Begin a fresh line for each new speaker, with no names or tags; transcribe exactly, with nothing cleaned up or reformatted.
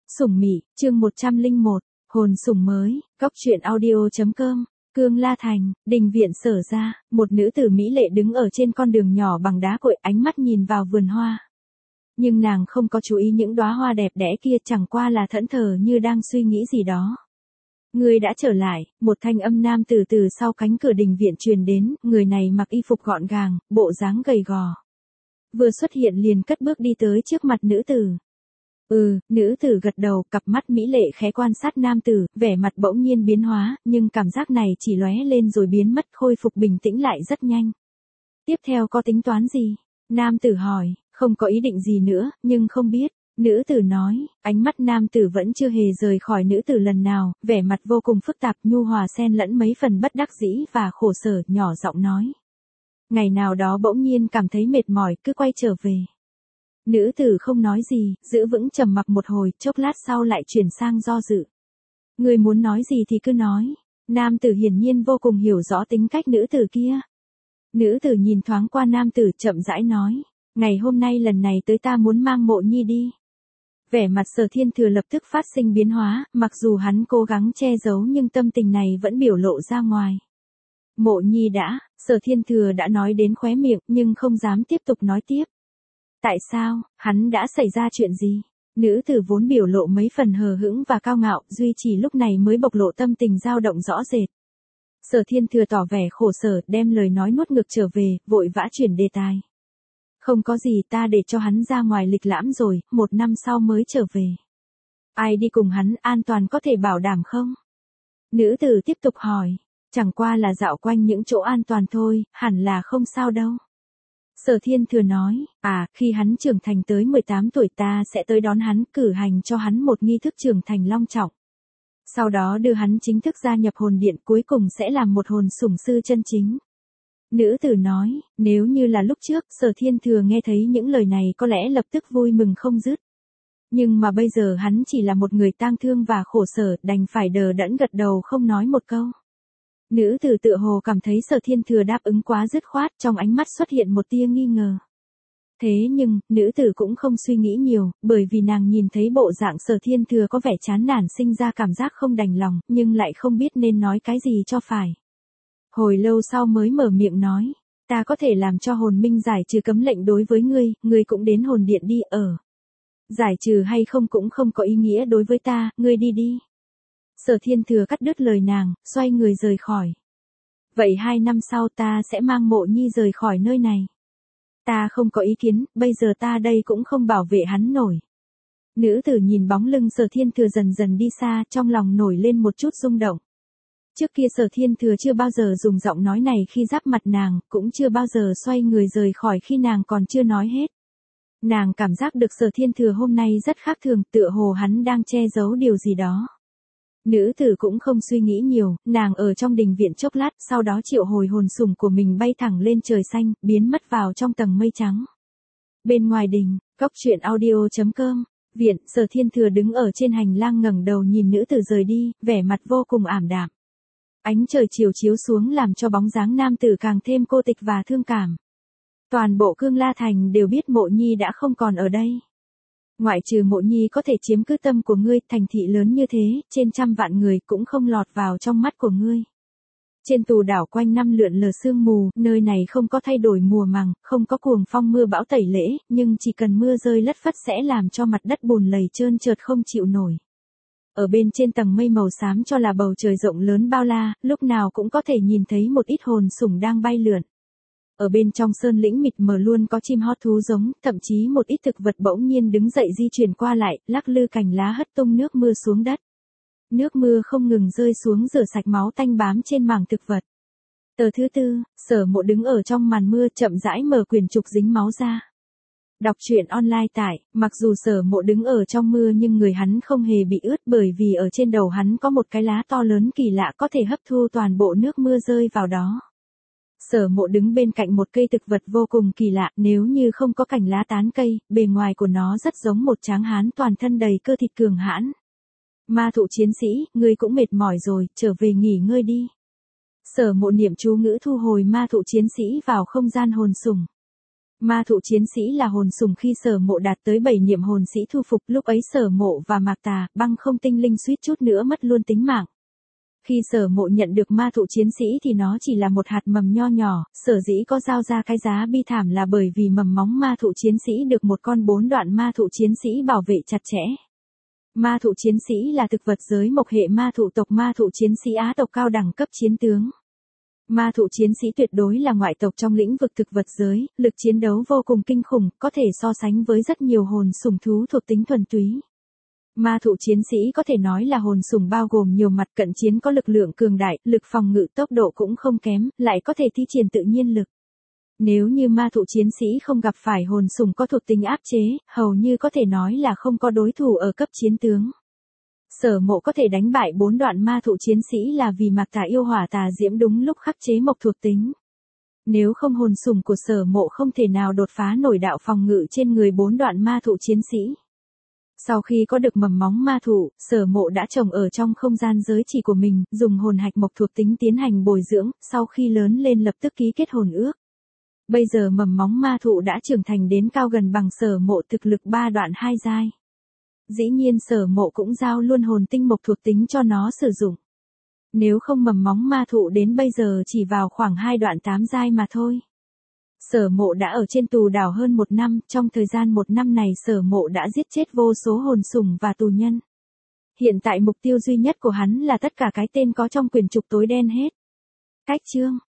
Sủng Mị, chương một trăm lẻ một, hồn sủng mới, góc truyện audio.com, Cương La Thành, đình viện Sở gia, một nữ tử mỹ lệ đứng ở trên con đường nhỏ bằng đá cội, ánh mắt nhìn vào vườn hoa. Nhưng nàng không có chú ý những đóa hoa đẹp đẽ kia, chẳng qua là thẫn thờ như đang suy nghĩ gì đó. Ngươi đã trở lại, một thanh âm nam tử từ sau cánh cửa đình viện truyền đến, người này mặc y phục gọn gàng, bộ dáng gầy gò. Vừa xuất hiện liền cất bước đi tới trước mặt nữ tử. Ừ, nữ tử gật đầu, cặp mắt mỹ lệ khẽ quan sát nam tử, vẻ mặt bỗng nhiên biến hóa, nhưng cảm giác này chỉ lóe lên rồi biến mất, khôi phục bình tĩnh lại rất nhanh. Tiếp theo có tính toán gì? Nam tử hỏi, không có ý định gì nữa, nhưng không biết. Nữ tử nói, ánh mắt nam tử vẫn chưa hề rời khỏi nữ tử lần nào, vẻ mặt vô cùng phức tạp, nhu hòa xen lẫn mấy phần bất đắc dĩ và khổ sở, nhỏ giọng nói. Ngày nào đó bỗng nhiên cảm thấy mệt mỏi, cứ quay trở về. Nữ tử không nói gì, giữ vững trầm mặc một hồi, chốc lát sau lại chuyển sang do dự. Người muốn nói gì thì cứ nói. Nam tử hiển nhiên vô cùng hiểu rõ tính cách nữ tử kia. Nữ tử nhìn thoáng qua nam tử, chậm rãi nói. Ngày hôm nay lần này tới ta muốn mang Mộ Nhi đi. Vẻ mặt Sở Thiên Thừa lập tức phát sinh biến hóa, mặc dù hắn cố gắng che giấu nhưng tâm tình này vẫn biểu lộ ra ngoài. Mộ Nhi đã, Sở Thiên Thừa đã nói đến khóe miệng nhưng không dám tiếp tục nói tiếp. Tại sao, hắn đã xảy ra chuyện gì? Nữ tử vốn biểu lộ mấy phần hờ hững và cao ngạo, duy chỉ lúc này mới bộc lộ tâm tình dao động rõ rệt. Sở Thiên Thừa tỏ vẻ khổ sở, đem lời nói nuốt ngược trở về, vội vã chuyển đề tài. Không có gì, ta để cho hắn ra ngoài lịch lãm rồi, một năm sau mới trở về. Ai đi cùng hắn, an toàn có thể bảo đảm không? Nữ tử tiếp tục hỏi, chẳng qua là dạo quanh những chỗ an toàn thôi, hẳn là không sao đâu. Sở Thiên Thừa nói, à, khi hắn trưởng thành tới mười tám tuổi ta sẽ tới đón hắn, cử hành cho hắn một nghi thức trưởng thành long trọng. Sau đó đưa hắn chính thức gia nhập hồn điện, cuối cùng sẽ làm một hồn sủng sư chân chính. Nữ tử nói, nếu như là lúc trước, Sở Thiên Thừa nghe thấy những lời này có lẽ lập tức vui mừng không dứt. Nhưng mà bây giờ hắn chỉ là một người tang thương và khổ sở, đành phải đờ đẫn gật đầu không nói một câu. Nữ tử tựa hồ cảm thấy Sở Thiên Thừa đáp ứng quá dứt khoát, trong ánh mắt xuất hiện một tia nghi ngờ. Thế nhưng, nữ tử cũng không suy nghĩ nhiều, bởi vì nàng nhìn thấy bộ dạng Sở Thiên Thừa có vẻ chán nản, sinh ra cảm giác không đành lòng, nhưng lại không biết nên nói cái gì cho phải. Hồi lâu sau mới mở miệng nói, ta có thể làm cho hồn minh giải trừ cấm lệnh đối với ngươi, ngươi cũng đến hồn điện đi ở. Giải trừ hay không cũng không có ý nghĩa đối với ta, ngươi đi đi. Sở Thiên Thừa cắt đứt lời nàng, xoay người rời khỏi. Vậy hai năm sau ta sẽ mang Mộ Nhi rời khỏi nơi này. Ta không có ý kiến, bây giờ ta đây cũng không bảo vệ hắn nổi. Nữ tử nhìn bóng lưng Sở Thiên Thừa dần dần đi xa, trong lòng nổi lên một chút rung động. Trước kia Sở Thiên Thừa chưa bao giờ dùng giọng nói này khi giáp mặt nàng, cũng chưa bao giờ xoay người rời khỏi khi nàng còn chưa nói hết. Nàng cảm giác được Sở Thiên Thừa hôm nay rất khác thường, tựa hồ hắn đang che giấu điều gì đó. Nữ tử cũng không suy nghĩ nhiều, nàng ở trong đình viện chốc lát, sau đó triệu hồi hồn sủng của mình bay thẳng lên trời xanh, biến mất vào trong tầng mây trắng. Bên ngoài đình, góc truyện audio.com, viện, Sở Thiên Thừa đứng ở trên hành lang ngẩng đầu nhìn nữ tử rời đi, vẻ mặt vô cùng ảm đạm. Ánh trời chiều chiếu xuống làm cho bóng dáng nam tử càng thêm cô tịch và thương cảm. Toàn bộ Cương La Thành đều biết Mộ Nhi đã không còn ở đây. Ngoại trừ Mộ Nhi có thể chiếm cứ tâm của ngươi, thành thị lớn như thế, trên trăm vạn người cũng không lọt vào trong mắt của ngươi. Trên tù đảo quanh năm lượn lờ sương mù, nơi này không có thay đổi mùa màng, không có cuồng phong mưa bão tẩy lễ, nhưng chỉ cần mưa rơi lất phất sẽ làm cho mặt đất bùn lầy trơn trượt không chịu nổi. Ở bên trên tầng mây màu xám cho là bầu trời rộng lớn bao la, lúc nào cũng có thể nhìn thấy một ít hồn sủng đang bay lượn. Ở bên trong sơn lĩnh mịt mờ luôn có chim hót thú giống, thậm chí một ít thực vật bỗng nhiên đứng dậy di chuyển qua lại, lắc lư cành lá hất tung nước mưa xuống đất. Nước mưa không ngừng rơi xuống rửa sạch máu tanh bám trên mảng thực vật. Tờ thứ tư, Sở Mộ đứng ở trong màn mưa chậm rãi mở quyển trục dính máu ra. Đọc truyện online tại, mặc dù Sở Mộ đứng ở trong mưa nhưng người hắn không hề bị ướt bởi vì ở trên đầu hắn có một cái lá to lớn kỳ lạ có thể hấp thu toàn bộ nước mưa rơi vào đó. Sở Mộ đứng bên cạnh một cây thực vật vô cùng kỳ lạ, nếu như không có cành lá tán cây, bề ngoài của nó rất giống một tráng hán toàn thân đầy cơ thịt cường hãn. Ma thụ chiến sĩ, ngươi cũng mệt mỏi rồi, trở về nghỉ ngơi đi. Sở Mộ niệm chú ngữ thu hồi ma thụ chiến sĩ vào không gian hồn sủng. Ma thụ chiến sĩ là hồn sùng khi Sở Mộ đạt tới bảy niệm hồn sĩ thu phục, lúc ấy Sở Mộ và Mạc Tà, Băng Không tinh linh suýt chút nữa mất luôn tính mạng. Khi Sở Mộ nhận được ma thụ chiến sĩ thì nó chỉ là một hạt mầm nho nhỏ, sở dĩ có giao ra cái giá bi thảm là bởi vì mầm móng ma thụ chiến sĩ được một con bốn đoạn ma thụ chiến sĩ bảo vệ chặt chẽ. Ma thụ chiến sĩ là thực vật giới mộc hệ ma thụ tộc, ma thụ chiến sĩ Á tộc cao đẳng cấp chiến tướng. Ma thụ chiến sĩ tuyệt đối là ngoại tộc trong lĩnh vực thực vật giới, lực chiến đấu vô cùng kinh khủng, có thể so sánh với rất nhiều hồn sủng thú thuộc tính thuần túy. Ma thụ chiến sĩ có thể nói là hồn sủng bao gồm nhiều mặt, cận chiến có lực lượng cường đại, lực phòng ngự tốc độ cũng không kém, lại có thể thi triển tự nhiên lực. Nếu như ma thụ chiến sĩ không gặp phải hồn sủng có thuộc tính áp chế, hầu như có thể nói là không có đối thủ ở cấp chiến tướng. Sở Mộ có thể đánh bại bốn đoạn ma thụ chiến sĩ là vì Mạc Tà yêu hỏa tà diễm đúng lúc khắc chế mộc thuộc tính. Nếu không hồn sủng của Sở Mộ không thể nào đột phá nổi đạo phòng ngự trên người bốn đoạn ma thụ chiến sĩ. Sau khi có được mầm móng ma thụ, Sở Mộ đã trồng ở trong không gian giới chỉ của mình, dùng hồn hạch mộc thuộc tính tiến hành bồi dưỡng, sau khi lớn lên lập tức ký kết hồn ước. Bây giờ mầm móng ma thụ đã trưởng thành đến cao gần bằng Sở Mộ thực lực ba đoạn hai giai. Dĩ nhiên Sở Mộ cũng giao luôn hồn tinh mộc thuộc tính cho nó sử dụng. Nếu không mầm móng ma thụ đến bây giờ chỉ vào khoảng hai đoạn tám giai mà thôi. Sở Mộ đã ở trên tù đảo hơn một năm, trong thời gian một năm này Sở Mộ đã giết chết vô số hồn sủng và tù nhân. Hiện tại mục tiêu duy nhất của hắn là tất cả cái tên có trong quyển trục tối đen hết. Cách chương